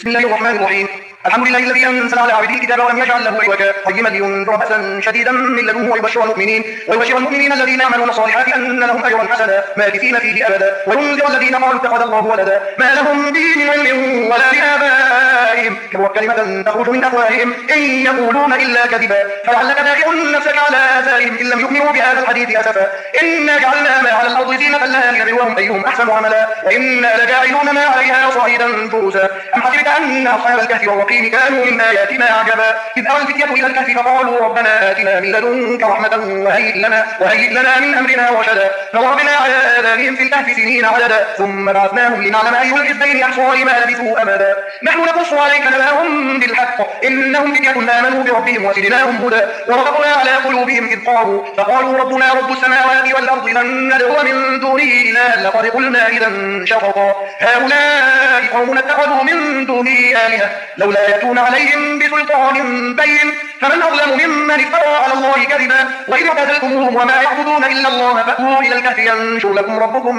بسم الله الرحمن الرحيم. الحمد لله الذي أنزل على عبده الكتاب ولم يجعل له عوجا قيما لينذر بأسا شديدا من لدنه ويبشر المؤمنين الذين يعملون الصالحات أن لهم أجرا حسنا ماكثين فيه أبدا وينذر الذين قالوا اتخذ الله ولدا ما لهم به من علم ولا لآبائهم كبرت كلمة تخرج من أفواههم إن يقولون إلا كذبا فلعلك باخع نفسك على آثارهم إن لم يؤمنوا بهذا الحديث أسفا إنا جعلنا ما على الأرض زينة لها لنبلوهم أيهم أحسن عملا وإنا لجاعلون ما عليها صعيدا فرسا أم حسبت أن أصحاب الكهف والرقيم كانوا من آياتنا عجبا إذ أوى الفتية إلى الكهف فقالوا ربنا آتنا من لدنك رحمة وهيئ لنا من أمرنا رشدا فضربنا على آذانهم في الكهف سنين عددا ثم بعثناهم لنعلم أي الحزبين أحصى لما لبثوا أمدا نحن نقص عليك نبأهم بالحق إنهم فتية آمنوا بربهم وزدناهم هدى وربطنا على قلوبهم إذ فقالوا ربنا رب السماوات والأرض لن ندعو من دونه إلها لقد قلنا إذا شططا هؤلاء قوم اتخذوا من دونه آلهة لولا يأتون عليهم بسلطان بين فمن أظلم ممن افترى على الله كذبا وإذ اعتزلتموهم وما يعبدون إلا الله فأتوا إلى الكهف ينشر لكم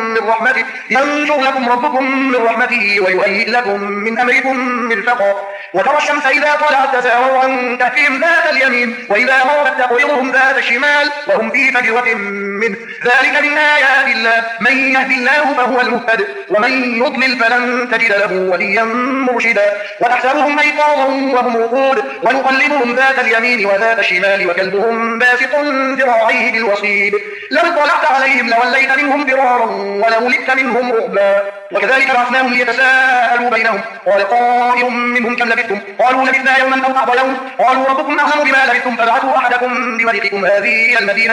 ربكم من رحمته ويهيئ لكم من أمركم مرفقا وترى الشمس إذا طلعت تزاور عن كهفهم ذات اليمين وإذا غربت تقرضهم ذات الشمال وهم في فجوة منه ذلك من آيات الله من يهد الله فهو المهتد ومن يضلل فلن تجد له وليا مرشدا وتحسبهم أيقاظا وهم رقود ونقلبهم ذات اليمين وذات الشمال وكلبهم باسط ذراعيه بالوصيد لو اطلعت عليهم لوليت منهم فرارا ولملئت منهم رعبا وكذلك بعثناهم ليتساءلوا بينهم قال قائل منهم كم لبثتم قالوا لبثنا يوما أو بعض يوم قالوا ربكم أعلم بما لبثتم فابعثوا أحدكم بورقكم هذه المدينة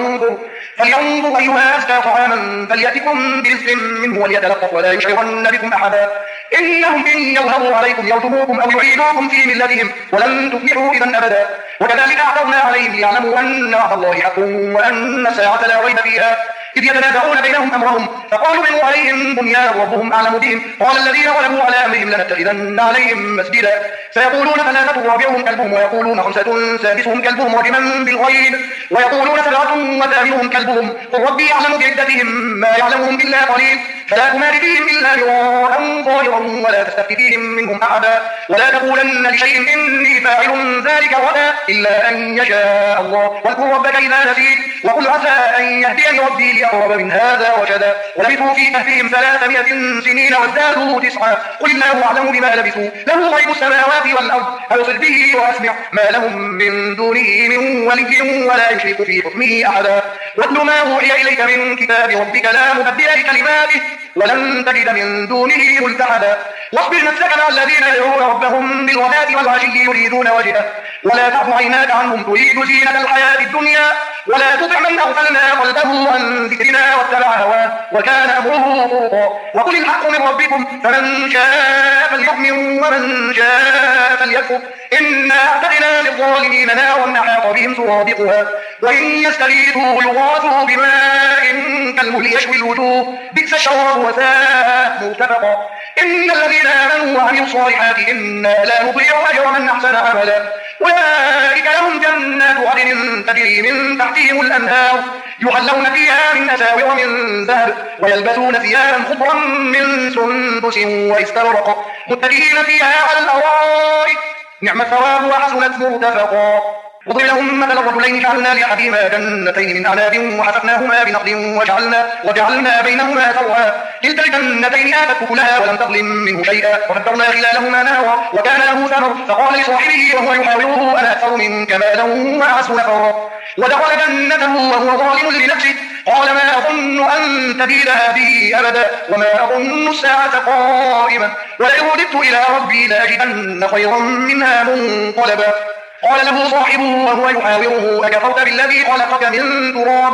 فلينظر أيها أزكى طعاما فليأتكم برزق منه وليتلطف ولا يشعرن بكم أحدا إنهم إن يظهروا عليكم يرجموكم أو يعيدوكم في ملتهم ولن تفلحوا إذا أبدا وكذلك أعثرنا عليهم ليعلموا أن وعد الله حق وأن الساعة لا ريب فيها إذ يتنازعون بينهم أمرهم فقالوا بنوا عليهم بنيانا ربهم أعلم بهم قال الذين غلبوا على أمرهم لنتخذن عليهم مسجدا سيقولون ثلاثة رابعهم كلبهم ويقولون خمسة سادسهم كلبهم رجما بالغيب ويقولون سبعة وثامنهم كلبهم قل ربي أعلم بعدتهم ما يعلمهم إلا قليل فلا تمار فيهم إلا مراء ظاهرا ولا تستفت فيهم منهم أحدا ولا تقولن لشيء إني فاعل ذلك غدا إلا أن يشاء الله واذكر ربك إذا نسيت وقل عسى أن يهديني ربي لأقرب من هذا رشدا ولبثوا في كهفهم 300 سنين وازدادوا 9 قل الله أعلم بما لبثوا له غيب السماوات والأرض أبصر به وأسمع ما لهم من دونه من ولي ولا يشرك في حكمه أحدا واتل ما أوحي إليك من كتاب ربك لا مبدل لكلماته ولن تجد من دونه ملتحدا واصبر نفسك مع الذين يدعون ربهم بالغداة والعشي يريدون وجهه ولا تعد عيناك عنهم تريد زينة الحياة الدنيا ولا تطع من أغفلنا قلبه عن ذكرنا واتبع هواه وكان أمره فرطا وقل الحق من ربكم فمن شاء فليؤمن ومن شاء فليكفر إنا أعتدنا للظالمين نارا أحاط بهم سرادقها وإن يستغيثوا يغاثوا بماء كالمهل يشوي الوجوه بئس الشراب وساءت مرتفقا إن الذين آمنوا وعملوا الصالحات إنا لا نضيع أجر من أحسن عملا أولئك لهم جنات عدن تجري من تحتهم الأنهار يحلون فيها من أساور من ذهب ويلبسون ثيابا خضرا من سندس واستبرق متكئين فيها على الأرائك نعم الثواب وحسنت مرتفقا وضرب لهم مثل الرجلين جعلنا لأحدهما جنتين من أعناب وحففناهما بنخل وجعلنا بينهما زرعا كلتا الجنتين آتت أكلها ولم تظلم منه شيئا وفجرنا خلالهما نهرا وكان له ثمر فقال لصاحبه وهو يحاوره أنا أكثر منك مالا وأعز نفرا ودخل جنته وهو ظالم لنفسه قال ما أظن أن تبيد هذه أبدا وما أظن الساعة قائمة ولئن رددت إلى ربي لأجدن خيرا منها منقلبا قال له صاحبه وهو يحاوره أكفرت بالذي خلقك من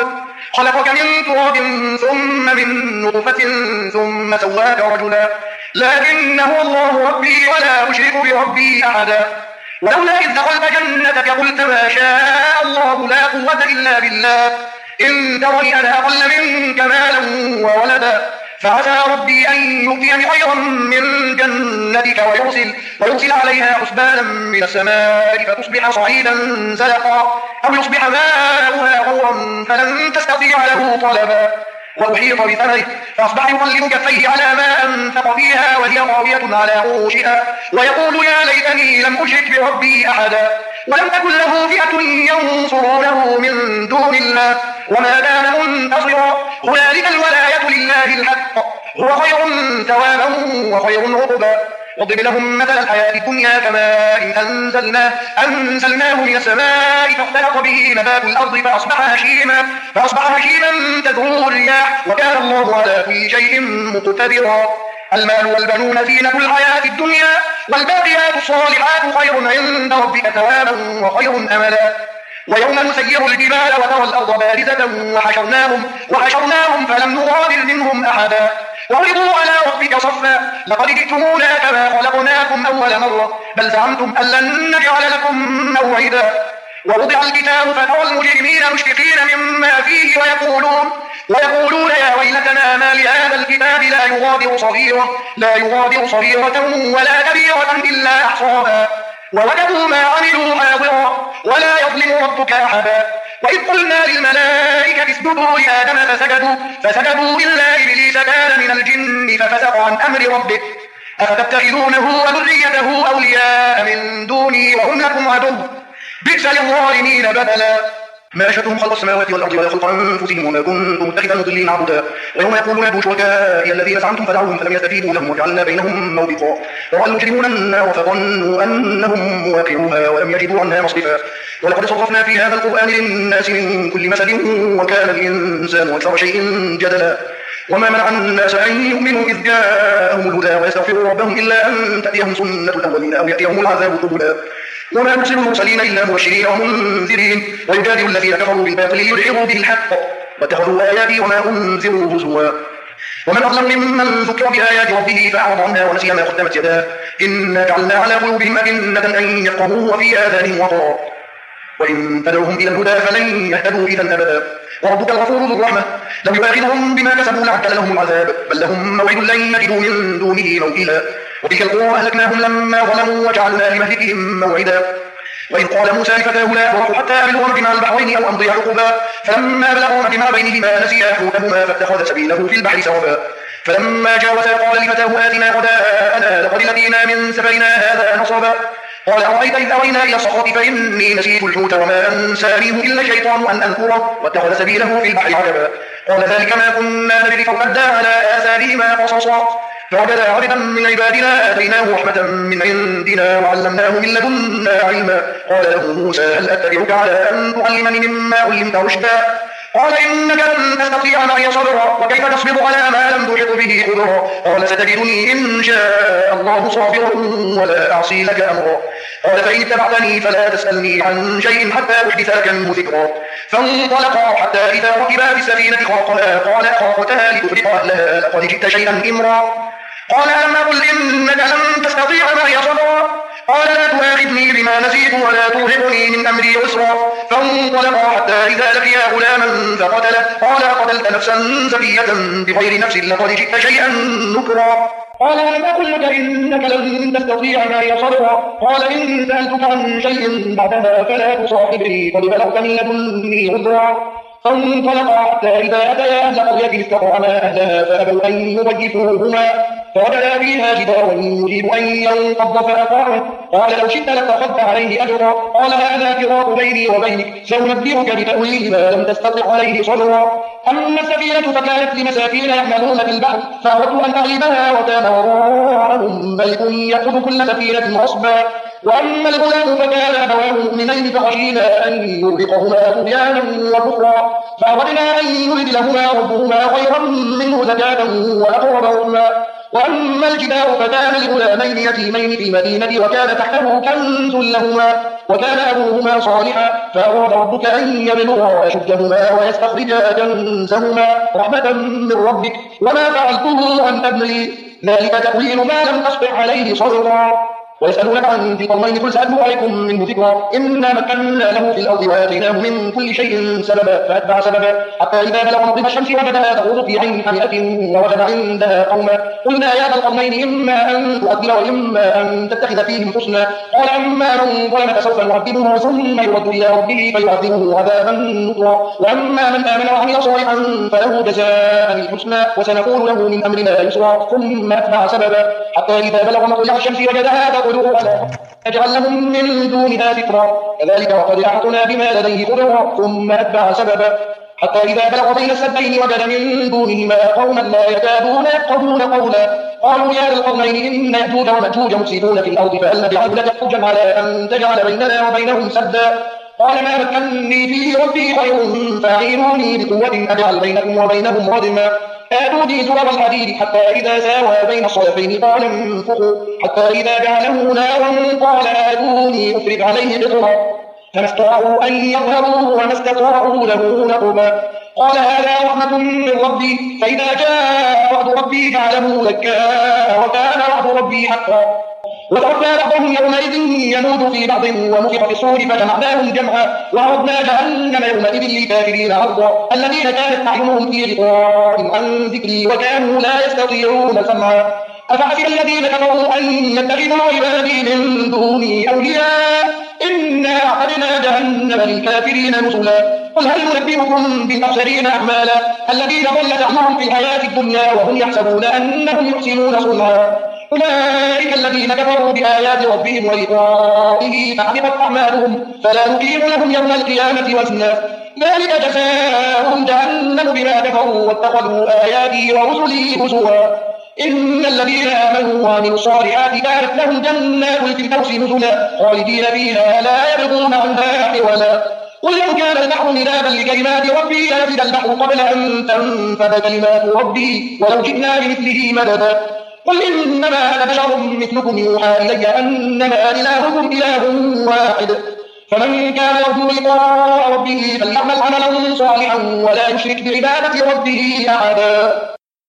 تراب ثم من نطفة ثم سواك رجلا لكنه الله ربي ولا أشرك بربي أحدا ولولا إذ دخلت جنتك قلت ما شاء الله لا قوة إلا بالله إن ترني أنا أقل منك مالا وولدا فعسى ربي أن يؤتيني خيرا من جنتك ويرسل عليها حسبانا من السماء فتصبح صعيدا زلقا أو يصبح ماؤها غورا فلن تستطيع له طلبا وأحيط بثمره فأصبح يقلب كفيه على ما أنفق فيها وهي خاوية على عروشها ويقول يا ليتني لم أشرك بربي أحدا ولم تكن له فئة ينصرونه من دون الله وما كان منتصرا هنالك الولاية لله الحق هو خير ثوابا وخير عقبا واضرب لهم مثل الحياة الدنيا كماء أنزلناه من السماء فاختلط به نبات الأرض فأصبح هشيما تذروه الرياح وكان الله على كل شيء مقتدرا المال والبنون زينة الحياة الدنيا والباقيات الصالحات خير عند ربك ثوابا وخير أملا ويوم نسير الجبال وترى الأرض بارزة وحشرناهم فلم نغادر منهم أحدا وعرضوا على ربك صفا لقد جئتمونا كما خلقناكم أول مرة بل زعمتم أن لن نجعل لكم موعدا ووضع الكتاب فترى المجرمين مشفقين مما فيه ويقولون يا ويلتنا ما لهذا الكتاب لا يغادر صغيرة ولا كبيرة إلا أحصاها ووجدوا ما عملوا حاضرا ولا يظلم ربك أحدا وإذ قلنا للملائكة اسجدوا لآدم فسجدوا إلا إبليس كان من الجن ففسق عن أمر ربه أفتتخذونه وذريته أولياء من دوني وهم لكم عدو بئس للظالمين بدلا ما أشهدتهم خلق السماوات والأرض ولا خلق أنفسهم وما كنت متخذ المضلين عبدا ويوم يقولون ادعوا شركائي الذين زعمتم فدعوهم فلم يستجيبوا لهم وجعلنا بينهم موبقا ورأى المجرمون النار فظنوا أنهم مواقعوها ولم يجدوا عنها مصرفا ولقد صرفنا في هذا القرآن للناس من كل مثل وكان الإنسان أكثر شيء جدلا وما منع الناس أن يؤمنوا إذ جاءهم الهدى ويستغفروا ربهم إلا أن تأتيهم سنة الأولين أو يأتيهم العذاب قبلا وما نرسل المرسلين إلا مبشرين ومنذرين ويجادل الذين كفروا بالباطل ليدحضوا به الحق واتخذوا آياتي وما أنذروا هزوا ومن أظلم ممن ذكر بآيات ربه فأعرض عنها ونسي ما قدمت يداه إنا جعلنا على قلوبهم أكنة أن يفقهوه وفي آذانهم وقرا وإن تدعوهم إلى الهدى فلن يهتدوا إذا أبدا وربك الغفور ذو الرحمة لو يؤاخذهم بما كسبوا لعجل لهم العذاب بل لهم موعد لن يجدوا من دونه موئلا وتلك القرى أهلكناهم لما ظلموا وجعلنا لمهلكهم موعدا وإذ قال موسى لفتاه لا أبرح حتى أبلغ مجمع البحرين أو أمضي حقبا فلما بلغوا مجمع بينهما نسيا حوتهما فاتخذ سبيله في البحر سربا فلما جاوزا قال لفتاه آتنا غداءنا لقد لقينا من سفرنا هذا نصبا قال أرأيت إذ أوينا إلى الصخرة فإني نسيت الحوت وما أنسانيه إلا الشيطان أن أذكره واتخذ سبيله في البحر عجبا قال ذلك ما كنا نبغي فارتدا على آثارهما قصصا فوجدا عبدا من عبادنا آتيناه رحمة من عندنا وعلمناه من لدنا علما قال له موسى هل أتبعك على أن تعلمني مما علمت رشدا قال إنك لن تستطيع معي صبرا وكيف تصبر على ما لم تحط به خبرا قال ستجدني إن شاء الله صابرا ولا أعصي لك أمرا قال فإن اتبعتني فلا تسألني عن شيء حتى أحدث لك منه ذكرا فانطلقا حتى إذا ركبا في السفينة خرقها قال أخرقتها لتغرق أهلها لقد جئت شيئا إمرا قال ألم أقل إنك لن تستطيع معي صبرا قال لا تؤاخذني بما نسيت ولا ترهقني من أمري عسرا فانطلقا حتى إذا لقيا غلاما فقتله قال قتلت نفسا زكية بغير نفس لقد جئت شيئا نكرا قال ألم أقل لك إنك لن تستطيع معي صبرا قال إن سألتك عن شيء بعدها فلا تصاحبني قد بلغت من لدني عذرا فانطلقا حتى إذا أتيا أهل قرية استطعما أهلها فأبوا أن يضيفوهما فوجدا فيها جدارا يريد أن ينقض فأطاعه قال لو شئت لاتخذت عليه أجرا قال هذا فراق بيني وبينك سأنبئك بتأويل ما لم تستطع عليه صبرا أما السفينة فكانت لمساكين يعملون في البحر فأردت أن أغلبها وكان وراءهم ملك يأخذ كل سفينة غصبا وأما الغلام فكان أبواه مؤمنين فخشينا أن يرهقهما طغيانا وكفرا فأردنا أن يبدلهما ربهما خيرا منه زكاة وأقرب رحما وأما الجدار فكان لغلامين يتيمين في المدينة وكان تحته كنز لهما وكان أبوهما صالحا فأراد ربك أن يبلغا أشدهما ويستخرجا كنزهما رحمة من ربك وما فعلته عن أمري ذلك تأويل ما لم تسطع عليه صبرا ويسألونك عن ذي القرنين قل سأتلو عليكم منه ذكرا إنا مكنا له في الأرض وآتيناه من كل شيء سببا فأتبع سببا حتى إذا بلغ مغرب الشمس وجدها تغرب في عين حمئة ووجد عندها قوما قلنا يا ذا القرنين إما أن تؤذر وإما أن تتخذ فيهم حسنا قال أما من ظلم فسوف نعذبه ثم يرد إلى ربه فيعذبه عذابا نكرا وأما من آمن وعمل صالحا فله جزاء الحسنى وسنقول له من أمرنا يسرا ثم أتبع سببا حتى إذا بلغ مطلع الشمس وجدها تطلع على نجعل لهم من دونها سترا كذلك وقد أحطنا بما لديه خبرا ثم أتبع سببا حتى إذا بلغ بين السدين وجد من دونهما قوما لا يكادون يفقهون قولا قالوا يا ذا القرنين إن يأجوج ومأجوج مفسدون في الأرض فهل نجعل لك حجا على أن تجعل بيننا وبينهم سدا قال ما مكنني فيه ربي خير فأعينوني بقوة أجعل بينكم وبينهم ردما آتوني زرر الحديد حتى إذا ساوى بين الصدفين قال انفخوا حتى إذا جعله نارا قال آتوني أفرغ عليه قطرا فما استطاعوا أن يظهروا وما استطاعوا له نقبا قال هذا رحمة من ربي فإذا جاء وعد ربي جعله دكا وكان وعد ربي حقا وتركنا بعضهم يومئذ يموت في بعض ونفخ في الصور فجمعناهم جمعا وعرضنا جهنم يومئذ للكافرين عرضا الذين كانت أعينهم في غطاء عن ذكري وكانوا لا يستطيعون سمعا أفحسب الذين كفروا أن يتخذوا عبادي من دوني أولياء إنا أعتدنا جهنم للكافرين نزلا قل هل ننبئكم بالأخسرين أعمالا الذين ضل سعيهم في الحياة الدنيا وهم يحسبون أنهم يحسنون صنعا أولئك الذين كفروا بآيات ربهم ولقائه فحبطت أعمالهم فلا نقيم لهم يوم القيامة وزنا ذلك جزاؤهم جهنم بما كفروا واتخذوا آياتي ورسلي هزوا إن الذين آمنوا وعملوا الصالحات كانت لهم جنات الفردوس نزلا خالدين فيها لا يبغون عنها حولا قل لو كان البحر مدادا لكلمات ربي لنفد البحر قبل أن تنفد كلمات ربي ولو جئنا بمثله مددا قل إنما أنا بشر مثلكم يوحى إلي أنما إلهكم إله واحد فمن كان يرجو لقاء ربه فليعمل عملا صالحا ولا يشرك بعبادة ربه أحدا.